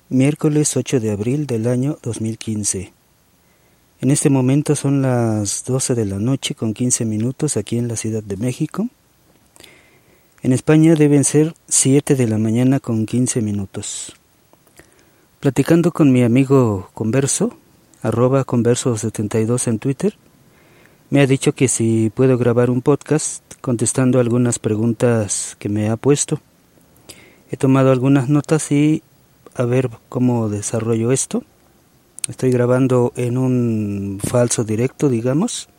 Miércoles 8 de abril del año 2015. En este momento son las 12 de la noche con 15 minutos aquí en la Ciudad de México. En España deben ser 7 de la mañana con 15 minutos. Platicando con mi amigo Converso, @Converso72 en Twitter, me ha dicho que si puedo grabar un podcast contestando algunas preguntas que me ha puesto. He tomado algunas notas y a ver cómo desarrollo esto. Estoy grabando en un falso directo, digamos.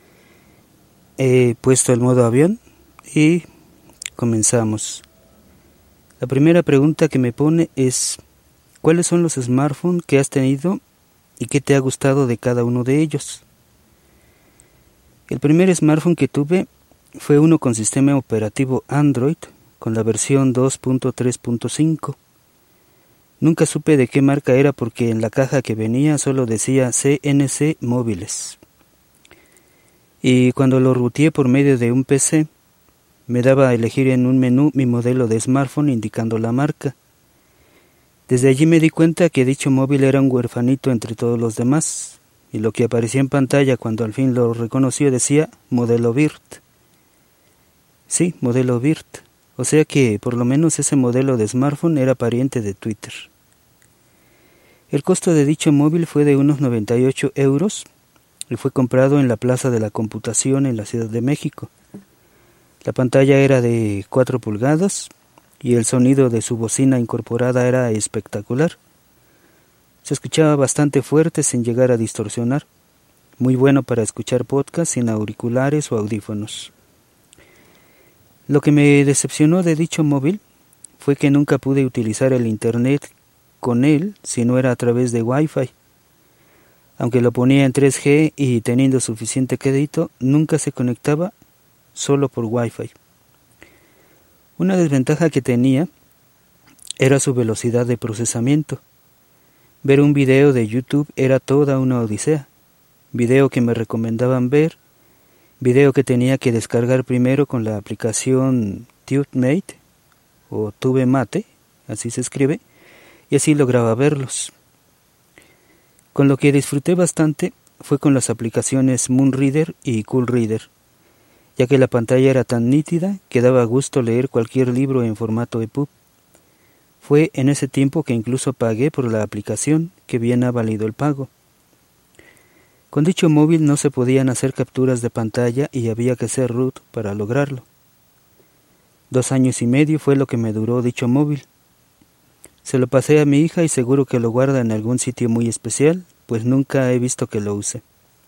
He puesto el modo avión y comenzamos. La primera pregunta que me pone es: ¿cuáles son los smartphones que has tenido y qué te ha gustado de cada uno de ellos? El primer smartphone que tuve fue uno con sistema operativo Android con la versión 2.3.5. Nunca supe de qué marca era porque en la caja que venía solo decía CNC Móviles. Y cuando lo rooteé por medio de un PC, me daba a elegir en un menú mi modelo de smartphone indicando la marca. Desde allí me di cuenta que dicho móvil era un huerfanito entre todos los demás, y lo que aparecía en pantalla cuando al fin lo reconoció decía modelo BIRT. Sí, modelo BIRT. O sea que por lo menos ese modelo de smartphone era pariente de Twitter. El costo de dicho móvil fue de unos 98 euros y fue comprado en la Plaza de la Computación en la Ciudad de México. La pantalla era de 4 pulgadas y el sonido de su bocina incorporada era espectacular. Se escuchaba bastante fuerte sin llegar a distorsionar, muy bueno para escuchar podcast sin auriculares o audífonos. Lo que me decepcionó de dicho móvil fue que nunca pude utilizar el internet con él si no era a través de Wi-Fi. Aunque lo ponía en 3G y teniendo suficiente crédito, nunca se conectaba solo por Wi-Fi. Una desventaja que tenía era su velocidad de procesamiento. Ver un video de YouTube era toda una odisea. Video que me recomendaban ver, video que tenía que descargar primero con la aplicación TubeMate o TubeMate, así se escribe, y así lograba verlos. Con lo que disfruté bastante fue con las aplicaciones Moonreader y CoolReader, ya que la pantalla era tan nítida que daba gusto leer cualquier libro en formato EPUB. Fue en ese tiempo que incluso pagué por la aplicación, que bien ha valido el pago. Con dicho móvil no se podían hacer capturas de pantalla y había que hacer root para lograrlo. 2 años y medio fue lo que me duró dicho móvil. Se lo pasé a mi hija y seguro que lo guarda en algún sitio muy especial, pues nunca he visto que lo use.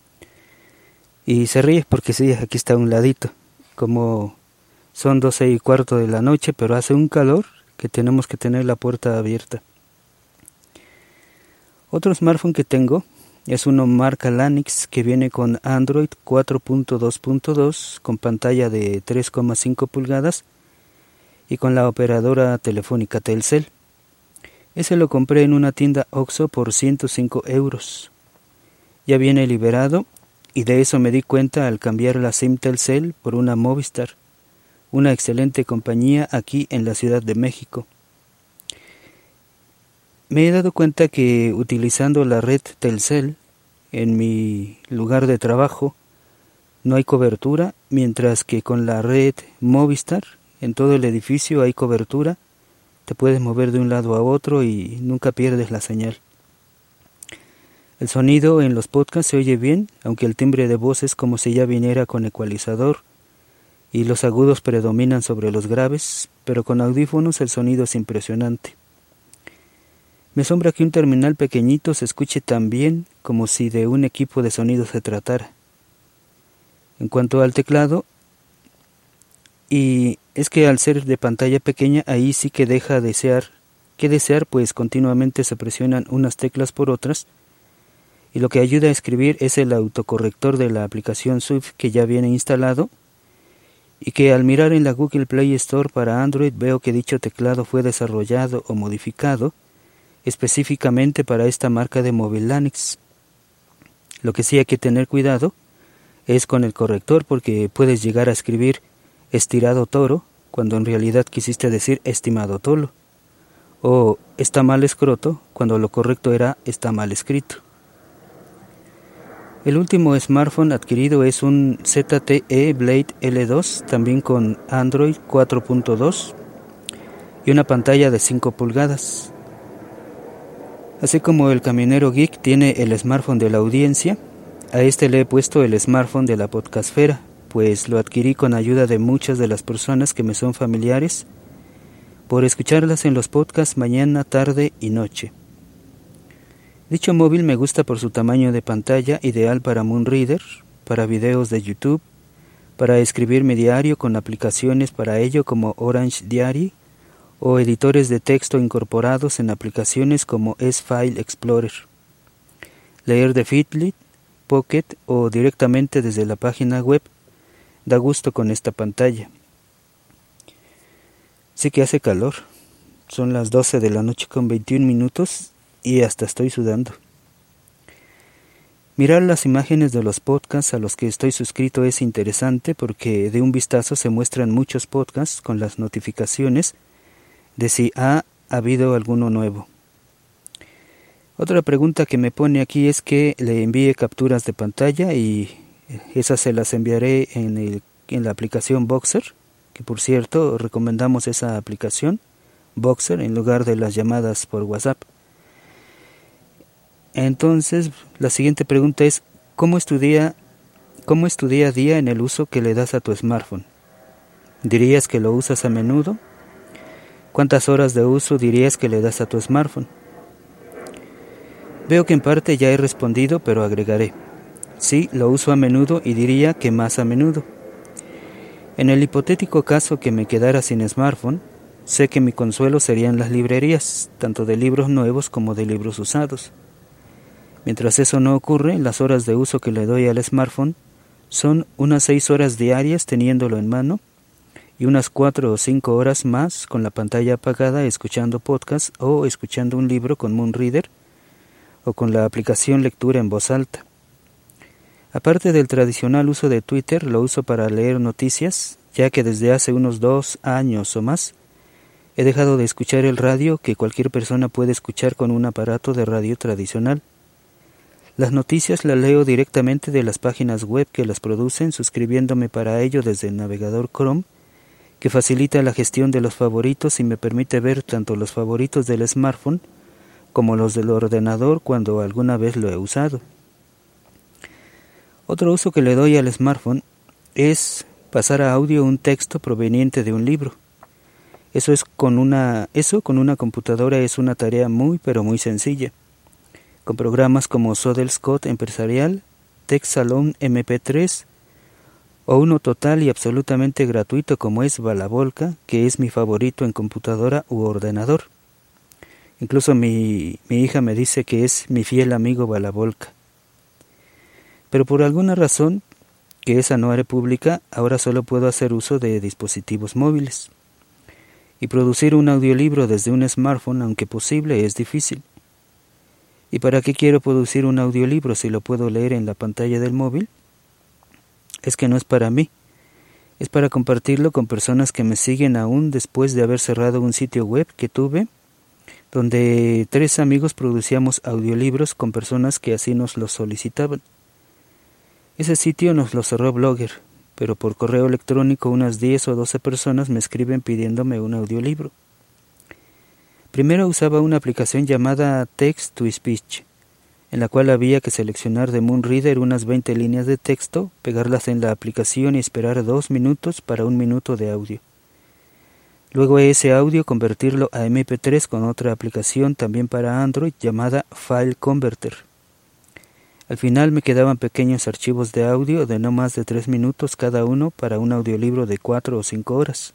Y se ríe porque sí, aquí está a un ladito. Como son 12:15 de la noche, pero hace un calor que tenemos que tener la puerta abierta. Otro smartphone que tengo es uno marca Lanix que viene con Android 4.2.2 con pantalla de 3,5 pulgadas y con la operadora telefónica Telcel. Ese lo compré en una tienda Oxxo por 105 euros. Ya viene liberado y de eso me di cuenta al cambiar la SIM Telcel por una Movistar, una excelente compañía aquí en la Ciudad de México. Me he dado cuenta que utilizando la red Telcel en mi lugar de trabajo no hay cobertura, mientras que con la red Movistar en todo el edificio hay cobertura. Te puedes mover de un lado a otro y nunca pierdes la señal. El sonido en los podcasts se oye bien, aunque el timbre de voz es como si ya viniera con ecualizador y los agudos predominan sobre los graves, pero con audífonos el sonido es impresionante. Me asombra que un terminal pequeñito se escuche tan bien como si de un equipo de sonido se tratara. En cuanto al teclado, y es que al ser de pantalla pequeña ahí sí que deja que desear, pues continuamente se presionan unas teclas por otras, y lo que ayuda a escribir es el autocorrector de la aplicación Swift que ya viene instalado, y que al mirar en la Google Play Store para Android veo que dicho teclado fue desarrollado o modificado específicamente para esta marca de móvil Lanix. Lo que sí hay que tener cuidado es con el corrector porque puedes llegar a escribir estirado toro cuando en realidad quisiste decir estimado tolo, o está mal escroto, cuando lo correcto era está mal escrito. El último smartphone adquirido es un ZTE Blade L2, también con Android 4.2 y una pantalla de 5 pulgadas. Así como el camionero geek tiene el smartphone de la audiencia, a este le he puesto el smartphone de la podcastfera, pues lo adquirí con ayuda de muchas de las personas que me son familiares, por escucharlas en los podcasts mañana, tarde y noche. Dicho móvil me gusta por su tamaño de pantalla, ideal para Moonreader, para videos de YouTube, para escribir mi diario con aplicaciones para ello como Orange Diary, o editores de texto incorporados en aplicaciones como S-File Explorer. Leer de Fitbit, Pocket o directamente desde la página web da gusto con esta pantalla. Sí que hace calor. Son las 12 de la noche con 21 minutos y hasta estoy sudando. Mirar las imágenes de los podcasts a los que estoy suscrito es interesante porque de un vistazo se muestran muchos podcasts con las notificaciones de si ha habido alguno nuevo. Otra pregunta que me pone aquí es que le envíe capturas de pantalla y esas se las enviaré en la aplicación Boxer, que por cierto recomendamos esa aplicación, Boxer, en lugar de las llamadas por WhatsApp. Entonces, la siguiente pregunta es, ¿cómo es tu día a día en el uso que le das a tu smartphone? ¿Dirías que lo usas a menudo? ¿Cuántas horas de uso dirías que le das a tu smartphone? Veo que en parte ya he respondido, pero agregaré. Sí, lo uso a menudo y diría que más a menudo. En el hipotético caso que me quedara sin smartphone, sé que mi consuelo serían las librerías, tanto de libros nuevos como de libros usados. Mientras eso no ocurre, las horas de uso que le doy al smartphone son unas 6 horas diarias teniéndolo en mano, y unas 4 o 5 horas más con la pantalla apagada escuchando podcast o escuchando un libro con Moonreader o con la aplicación lectura en voz alta. Aparte del tradicional uso de Twitter, lo uso para leer noticias, ya que desde hace unos 2 años o más he dejado de escuchar el radio que cualquier persona puede escuchar con un aparato de radio tradicional. Las noticias las leo directamente de las páginas web que las producen, suscribiéndome para ello desde el navegador Chrome, que facilita la gestión de los favoritos y me permite ver tanto los favoritos del smartphone como los del ordenador cuando alguna vez lo he usado. Otro uso que le doy al smartphone es pasar a audio un texto proveniente de un libro. Eso con una computadora es una tarea muy pero muy sencilla. Con programas como Sodelscott Empresarial, TextSalon MP3, o uno total y absolutamente gratuito como es Balabolka, que es mi favorito en computadora u ordenador. Incluso mi hija me dice que es mi fiel amigo Balabolka. Pero por alguna razón, que esa no haré pública, ahora solo puedo hacer uso de dispositivos móviles. Y producir un audiolibro desde un smartphone, aunque posible, es difícil. ¿Y para qué quiero producir un audiolibro si lo puedo leer en la pantalla del móvil? Es que no es para mí, es para compartirlo con personas que me siguen aún después de haber cerrado un sitio web que tuve, donde 3 amigos producíamos audiolibros con personas que así nos los solicitaban. Ese sitio nos lo cerró Blogger, pero por correo electrónico unas 10 o 12 personas me escriben pidiéndome un audiolibro. Primero usaba una aplicación llamada Text to Speech, en la cual había que seleccionar de Moonreader unas 20 líneas de texto, pegarlas en la aplicación y esperar 2 minutos para 1 minuto de audio. Luego ese audio convertirlo a MP3 con otra aplicación también para Android llamada File Converter. Al final me quedaban pequeños archivos de audio de no más de 3 minutos cada uno para un audiolibro de 4 o 5 horas.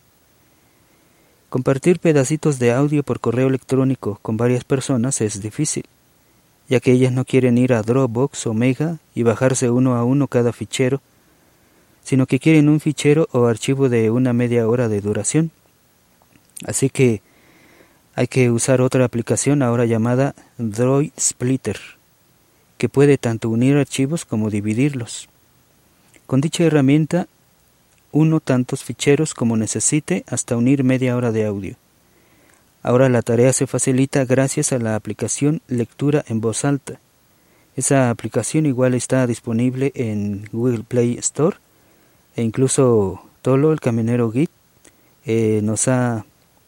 Compartir pedacitos de audio por correo electrónico con varias personas es difícil, ya que ellas no quieren ir a Dropbox o Mega y bajarse uno a uno cada fichero, sino que quieren un fichero o archivo de una media hora de duración. Así que hay que usar otra aplicación ahora llamada Droid Splitter, que puede tanto unir archivos como dividirlos. Con dicha herramienta, uno tantos ficheros como necesite hasta unir media hora de audio. Ahora la tarea se facilita gracias a la aplicación Lectura en Voz Alta. Esa aplicación igual está disponible en Google Play Store e incluso Tolo, el camionero Git, nos ha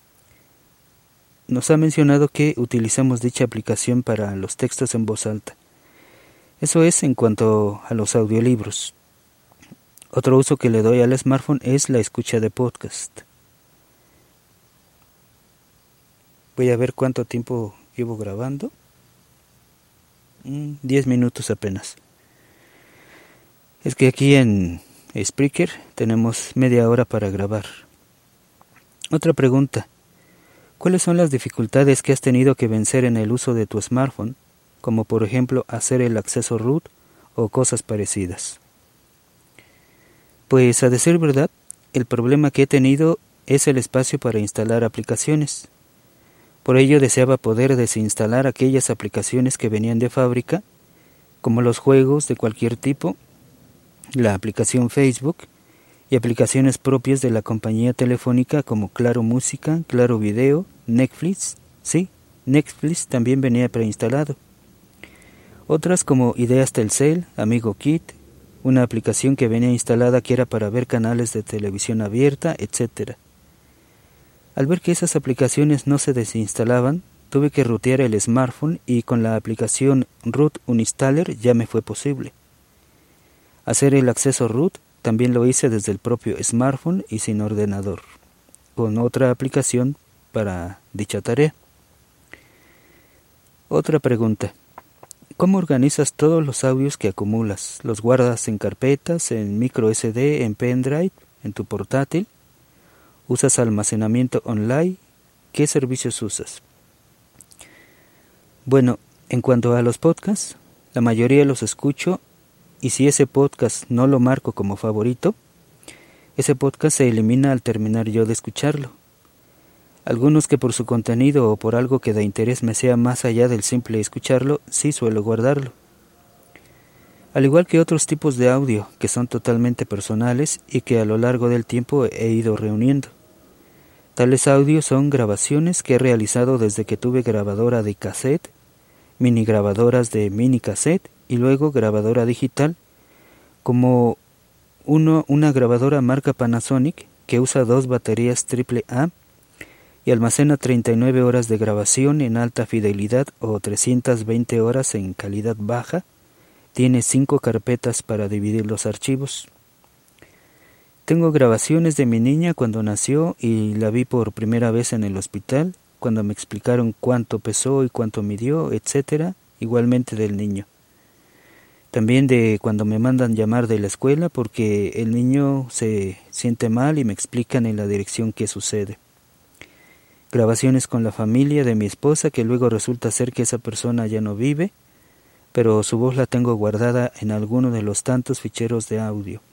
mencionado que utilizamos dicha aplicación para los textos en voz alta. Eso es en cuanto a los audiolibros. Otro uso que le doy al smartphone es la escucha de podcast. Voy a ver cuánto tiempo llevo grabando. 10 minutos apenas. Es que aquí en Spreaker tenemos media hora para grabar. Otra pregunta. ¿Cuáles son las dificultades que has tenido que vencer en el uso de tu smartphone, como por ejemplo hacer el acceso root o cosas parecidas? Pues a decir verdad, el problema que he tenido es el espacio para instalar aplicaciones. Por ello deseaba poder desinstalar aquellas aplicaciones que venían de fábrica, como los juegos de cualquier tipo, la aplicación Facebook y aplicaciones propias de la compañía telefónica como Claro Música, Claro Video, Netflix. Sí, Netflix también venía preinstalado. Otras como Ideas Telcel, Amigo Kit, una aplicación que venía instalada que era para ver canales de televisión abierta, etc. Al ver que esas aplicaciones no se desinstalaban, tuve que rootear el smartphone y con la aplicación Root Uninstaller ya me fue posible. Hacer el acceso root también lo hice desde el propio smartphone y sin ordenador, con otra aplicación para dicha tarea. Otra pregunta. ¿Cómo organizas todos los audios que acumulas? ¿Los guardas en carpetas, en micro SD, en pendrive, en tu portátil? ¿Usas almacenamiento online? ¿Qué servicios usas? Bueno, en cuanto a los podcasts, la mayoría los escucho y si ese podcast no lo marco como favorito, ese podcast se elimina al terminar yo de escucharlo. Algunos que por su contenido o por algo que de interés me sea más allá del simple escucharlo, sí suelo guardarlo. Al igual que otros tipos de audio que son totalmente personales y que a lo largo del tiempo he ido reuniendo. Tales audios son grabaciones que he realizado desde que tuve grabadora de cassette, mini grabadoras de mini cassette y luego grabadora digital, como una grabadora marca Panasonic que usa 2 baterías AAA y almacena 39 horas de grabación en alta fidelidad o 320 horas en calidad baja. Tiene 5 carpetas para dividir los archivos. Tengo grabaciones de mi niña cuando nació y la vi por primera vez en el hospital, cuando me explicaron cuánto pesó y cuánto midió, etc. Igualmente del niño. También de cuando me mandan llamar de la escuela porque el niño se siente mal y me explican en la dirección qué sucede. Grabaciones con la familia de mi esposa que luego resulta ser que esa persona ya no vive, pero su voz la tengo guardada en alguno de los tantos ficheros de audio.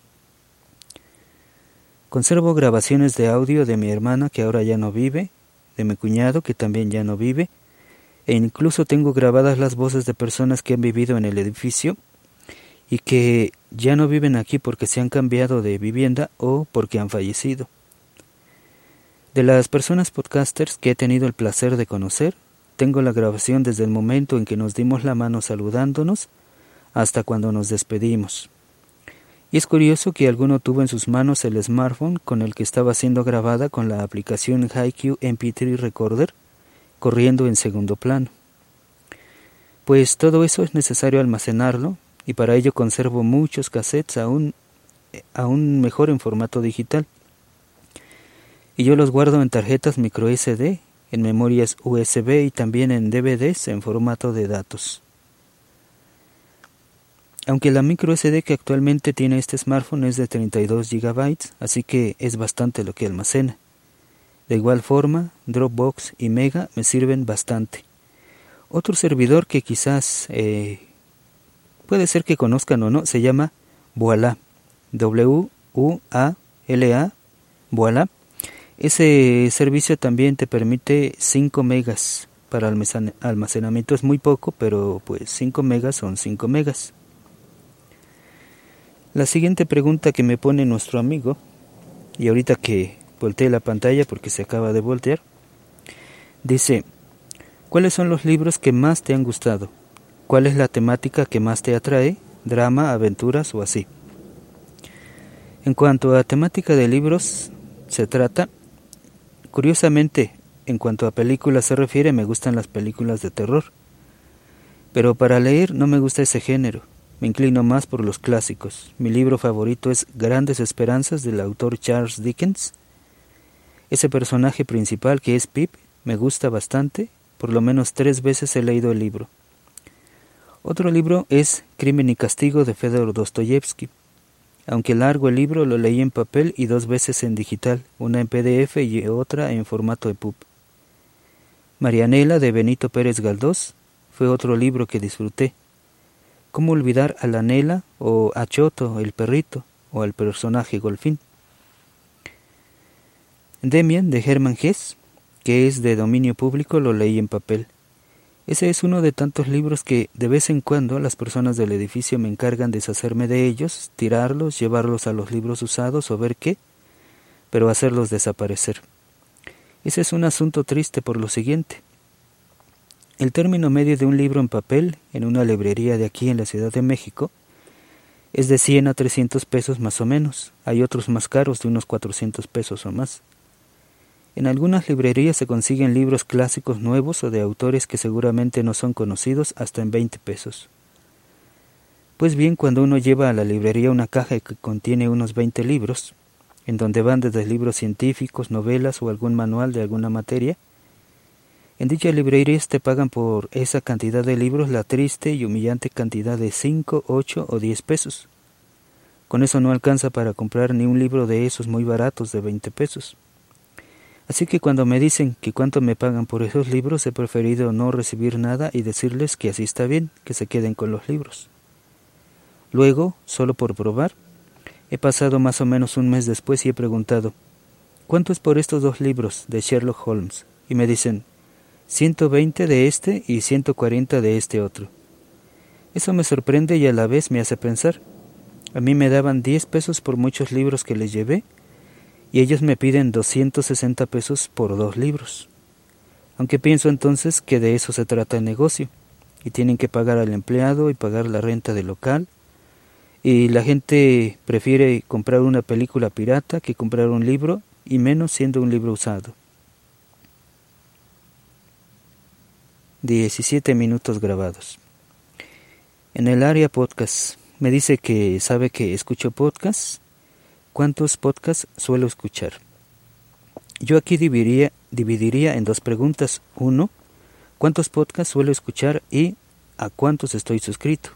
Conservo grabaciones de audio de mi hermana que ahora ya no vive, de mi cuñado que también ya no vive, e incluso tengo grabadas las voces de personas que han vivido en el edificio y que ya no viven aquí porque se han cambiado de vivienda o porque han fallecido. De las personas podcasters que he tenido el placer de conocer, tengo la grabación desde el momento en que nos dimos la mano saludándonos hasta cuando nos despedimos. Y es curioso que alguno tuvo en sus manos el smartphone con el que estaba siendo grabada con la aplicación HiQ MP3 Recorder, corriendo en segundo plano. Pues todo eso es necesario almacenarlo, y para ello conservo muchos cassettes aún mejor en formato digital. Y yo los guardo en tarjetas micro SD, en memorias USB y también en DVDs en formato de datos. Aunque la micro SD que actualmente tiene este smartphone es de 32 GB, así que es bastante lo que almacena. De igual forma, Dropbox y Mega me sirven bastante. Otro servidor que quizás puede ser que conozcan o no, se llama Voila, W-U-A-L-A, Voila. Ese servicio también te permite 5 megas para almacenamiento. Es muy poco, pero pues 5 megas son 5 megas. La siguiente pregunta que me pone nuestro amigo, y ahorita que volteé la pantalla porque se acaba de voltear, Dice, ¿cuáles son los libros que más te han gustado? ¿Cuál es la temática que más te atrae? ¿Drama, aventuras o así? En cuanto a temática de libros se trata, curiosamente, en cuanto a películas se refiere, me gustan las películas de terror. Pero para leer no me gusta ese género, me inclino más por los clásicos. Mi libro favorito es Grandes Esperanzas del autor Charles Dickens. Ese personaje principal que es Pip me gusta bastante, por lo menos 3 veces he leído el libro. Otro libro es Crimen y Castigo de Fedor Dostoyevsky. Aunque largo el libro, lo leí en papel y 2 veces en digital, una en PDF y otra en formato EPUB. Marianela de Benito Pérez Galdós fue otro libro que disfruté. ¿Cómo olvidar a la Nela o a Choto, el perrito, o al personaje Golfín? Demian de Hermann Hesse, que es de dominio público, lo leí en papel. Ese es uno de tantos libros que de vez en cuando las personas del edificio me encargan deshacerme de ellos, tirarlos, llevarlos a los libros usados o ver qué, pero hacerlos desaparecer. Ese es un asunto triste por lo siguiente. El término medio de un libro en papel, en una librería de aquí en la Ciudad de México, es de 100 a 300 pesos más o menos. Hay otros más caros de unos 400 pesos o más. En algunas librerías se consiguen libros clásicos nuevos o de autores que seguramente no son conocidos hasta en 20 pesos. Pues bien, cuando uno lleva a la librería una caja que contiene unos 20 libros, en donde van desde libros científicos, novelas o algún manual de alguna materia, en dicha librería te pagan por esa cantidad de libros la triste y humillante cantidad de 5, 8 o 10 pesos. Con eso no alcanza para comprar ni un libro de esos muy baratos de 20 pesos. Así que cuando me dicen que cuánto me pagan por esos libros, he preferido no recibir nada y decirles que así está bien, que se queden con los libros. Luego, solo por probar, he pasado más o menos un mes después y he preguntado, ¿cuánto es por estos 2 libros de Sherlock Holmes? Y me dicen, 120 de este y 140 de este otro. Eso me sorprende y a la vez me hace pensar. A mí me daban 10 pesos por muchos libros que les llevé y ellos me piden 260 pesos por 2 libros. Aunque pienso entonces que de eso se trata el negocio y tienen que pagar al empleado y pagar la renta del local y la gente prefiere comprar una película pirata que comprar un libro y menos siendo un libro usado. 17 minutos grabados. En el área podcast me dice que sabe que escucho podcasts. ¿Cuántos podcasts suelo escuchar? Yo aquí dividiría en 2 preguntas. 1, ¿cuántos podcasts suelo escuchar? Y ¿a cuántos estoy suscrito?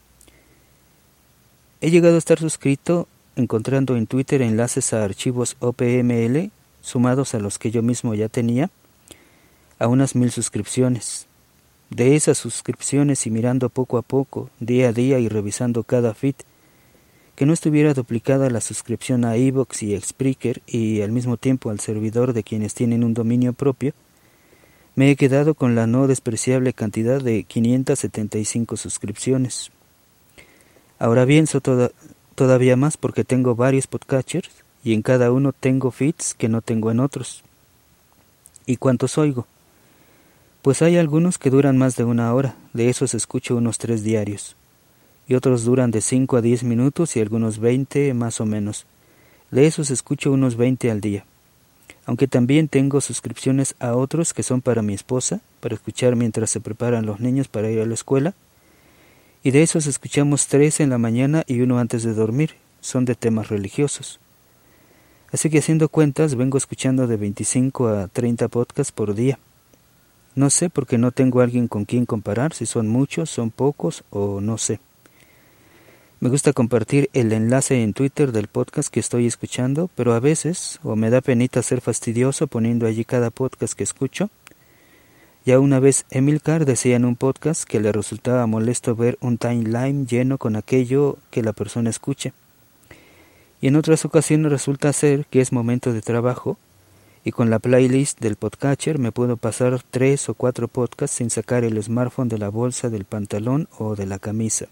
He llegado a estar suscrito encontrando en Twitter enlaces a archivos OPML sumados a los que yo mismo ya tenía, a unas 1000 suscripciones. De esas suscripciones y mirando poco a poco, día a día y revisando cada feed, que no estuviera duplicada la suscripción a iVoox y Spreaker y al mismo tiempo al servidor de quienes tienen un dominio propio, me he quedado con la no despreciable cantidad de 575 suscripciones. Ahora bien, todavía más porque tengo varios podcatchers y en cada uno tengo feeds que no tengo en otros. ¿Y cuántos oigo? Pues hay algunos que duran más de 1 hora, de esos escucho unos 3 diarios, y otros duran de 5 a 10 minutos y algunos 20 más o menos, de esos escucho unos 20 al día, aunque también tengo suscripciones a otros que son para mi esposa, para escuchar mientras se preparan los niños para ir a la escuela, y de esos escuchamos 3 en la mañana y 1 antes de dormir, son de temas religiosos. Así que haciendo cuentas vengo escuchando de 25 a 30 podcasts por día. No sé porque no tengo alguien con quien comparar, si son muchos, son pocos o no sé. Me gusta compartir el enlace en Twitter del podcast que estoy escuchando, pero a veces, o me da penita ser fastidioso poniendo allí cada podcast que escucho. Ya una vez Emilcar decía en un podcast que le resultaba molesto ver un timeline lleno con aquello que la persona escuche. Y en otras ocasiones resulta ser que es momento de trabajo, y con la playlist del podcatcher me puedo pasar 3 o 4 podcasts sin sacar el smartphone de la bolsa del pantalón o de la camisa.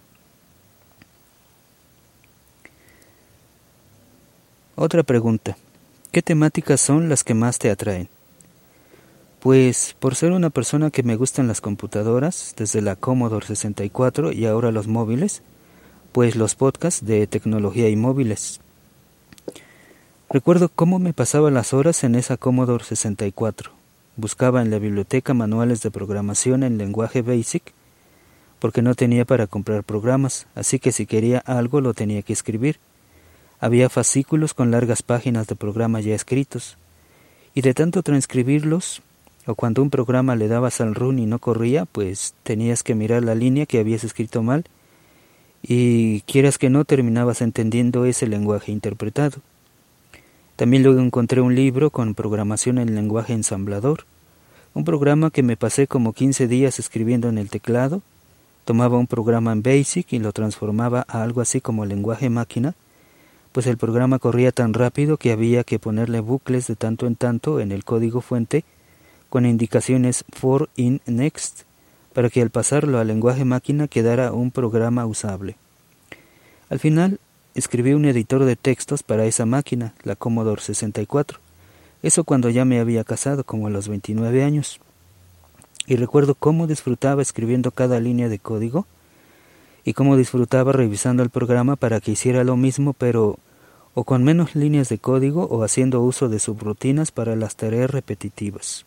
Otra pregunta. ¿Qué temáticas son las que más te atraen? Pues por ser una persona que me gustan las computadoras, desde la Commodore 64 y ahora los móviles, pues los podcasts de tecnología y móviles. Recuerdo cómo me pasaba las horas en esa Commodore 64. Buscaba en la biblioteca manuales de programación en lenguaje BASIC, porque no tenía para comprar programas, así que si quería algo lo tenía que escribir. Había fascículos con largas páginas de programa ya escritos, y de tanto transcribirlos, o cuando un programa le dabas al run y no corría, pues tenías que mirar la línea que habías escrito mal, y quieras que no terminabas entendiendo ese lenguaje interpretado. También luego encontré un libro con programación en lenguaje ensamblador, un programa que me pasé como 15 días escribiendo en el teclado. Tomaba un programa en BASIC y lo transformaba a algo así como lenguaje máquina, pues el programa corría tan rápido que había que ponerle bucles de tanto en tanto en el código fuente con indicaciones for, in, next, para que al pasarlo al lenguaje máquina quedara un programa usable. Al final, escribí un editor de textos para esa máquina, la Commodore 64. Eso cuando ya me había casado, como a los 29 años. Y recuerdo cómo disfrutaba escribiendo cada línea de código y cómo disfrutaba revisando el programa para que hiciera lo mismo, pero o con menos líneas de código o haciendo uso de subrutinas para las tareas repetitivas.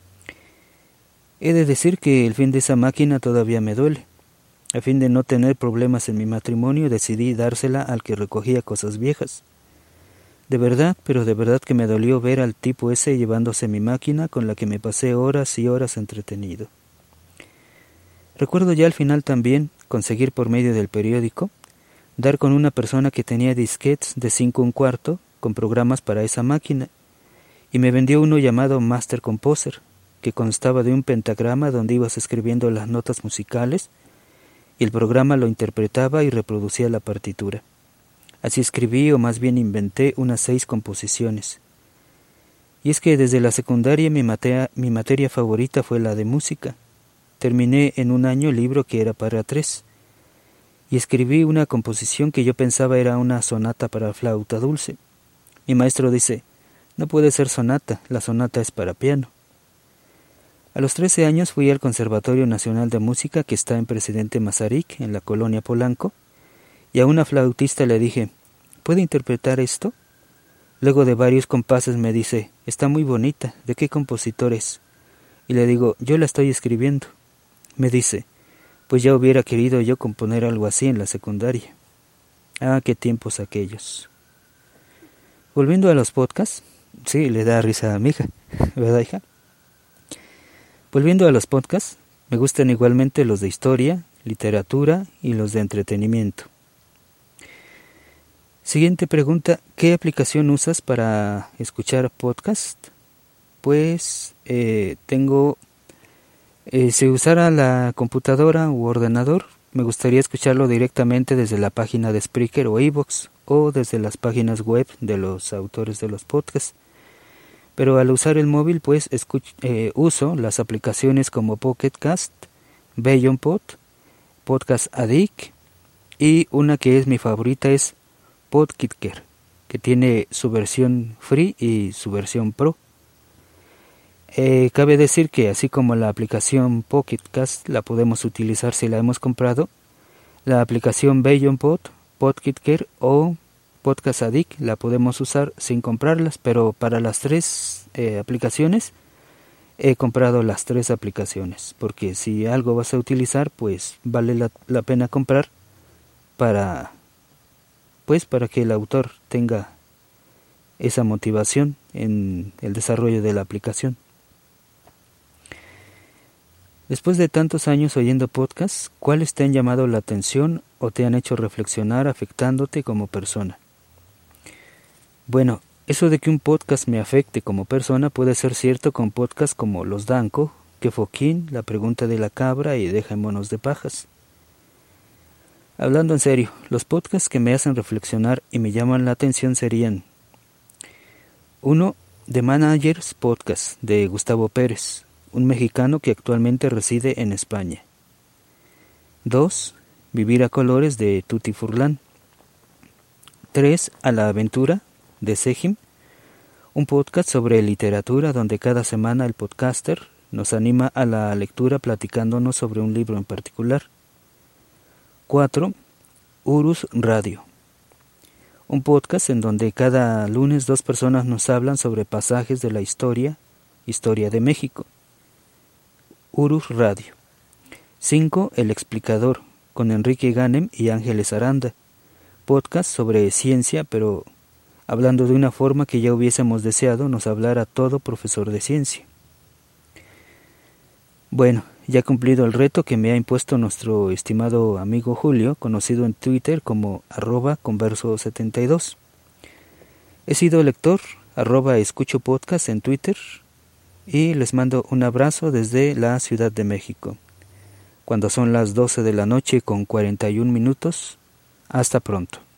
He de decir que el fin de esa máquina todavía me duele. A fin de no tener problemas en mi matrimonio, decidí dársela al que recogía cosas viejas. De verdad, pero de verdad que me dolió ver al tipo ese llevándose mi máquina con la que me pasé horas y horas entretenido. Recuerdo ya al final también conseguir por medio del periódico dar con una persona que tenía disquetes de 5 1/4 con programas para esa máquina, y me vendió uno llamado Master Composer, que constaba de un pentagrama donde ibas escribiendo las notas musicales y el programa lo interpretaba y reproducía la partitura. Así escribí, o más bien inventé, unas 6 composiciones. Y es que desde la secundaria mi materia favorita fue la de música. Terminé en un año el libro que era para 3, y escribí una composición que yo pensaba era una sonata para flauta dulce. Mi maestro dice, no puede ser sonata, la sonata es para piano. A los 13 años fui al Conservatorio Nacional de Música que está en Presidente Masaryk, en la colonia Polanco, y a una flautista le dije, ¿puede interpretar esto? Luego de varios compases me dice, está muy bonita, ¿de qué compositor es? Y le digo, yo la estoy escribiendo. Me dice, pues ya hubiera querido yo componer algo así en la secundaria. Ah, qué tiempos aquellos. Volviendo a los podcasts, sí, le da risa a mi hija, ¿verdad, hija? Volviendo a los podcasts, me gustan igualmente los de historia, literatura y los de entretenimiento. Siguiente pregunta, ¿qué aplicación usas para escuchar podcast? Pues si usara la computadora u ordenador, me gustaría escucharlo directamente desde la página de Spreaker o iVoox, o desde las páginas web de los autores de los podcasts. Pero al usar el móvil, pues uso las aplicaciones como Pocket Cast, BeyondPod, Podcast Addict, y una que es mi favorita es Podkicker, que tiene su versión free y su versión pro. Cabe decir que así como la aplicación Pocket Cast la podemos utilizar si la hemos comprado, la aplicación BeyondPod, Podkicker o Podcast Addict la podemos usar sin comprarlas, pero para las 3 aplicaciones he comprado las 3 aplicaciones, porque si algo vas a utilizar, pues vale la pena comprar para que el autor tenga esa motivación en el desarrollo de la aplicación. Después de tantos años oyendo podcasts, ¿cuáles te han llamado la atención o te han hecho reflexionar afectándote como persona? Bueno, eso de que un podcast me afecte como persona puede ser cierto con podcasts como Los Danco, Que Foquín, La Pregunta de la Cabra y Dejémonos de Pajas. Hablando en serio, los podcasts que me hacen reflexionar y me llaman la atención serían 1. The Managers Podcast de Gustavo Pérez, un mexicano que actualmente reside en España. 2. Vivir a Colores de Tuti Furlan. 3. A la Aventura de Sejim, Un podcast sobre literatura donde cada semana el podcaster nos anima a la lectura platicándonos sobre un libro en particular. 4. Urus Radio. Un podcast en donde cada lunes 2 personas nos hablan sobre pasajes de la historia de México. Urus Radio. 5. El Explicador, con Enrique Ganem y Ángeles Aranda. Podcast sobre ciencia, pero hablando de una forma que ya hubiésemos deseado nos hablara todo profesor de ciencia. Bueno, ya he cumplido el reto que me ha impuesto nuestro estimado amigo Julio, conocido en Twitter como @converso72. He sido lector, @escuchopodcast en Twitter, y les mando un abrazo desde la Ciudad de México. Cuando son las 12 de la noche con 41 minutos, hasta pronto.